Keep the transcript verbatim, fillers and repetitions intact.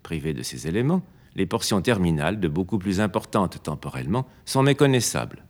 Privées de ces éléments, les portions terminales, de beaucoup plus importantes temporellement, sont méconnaissables.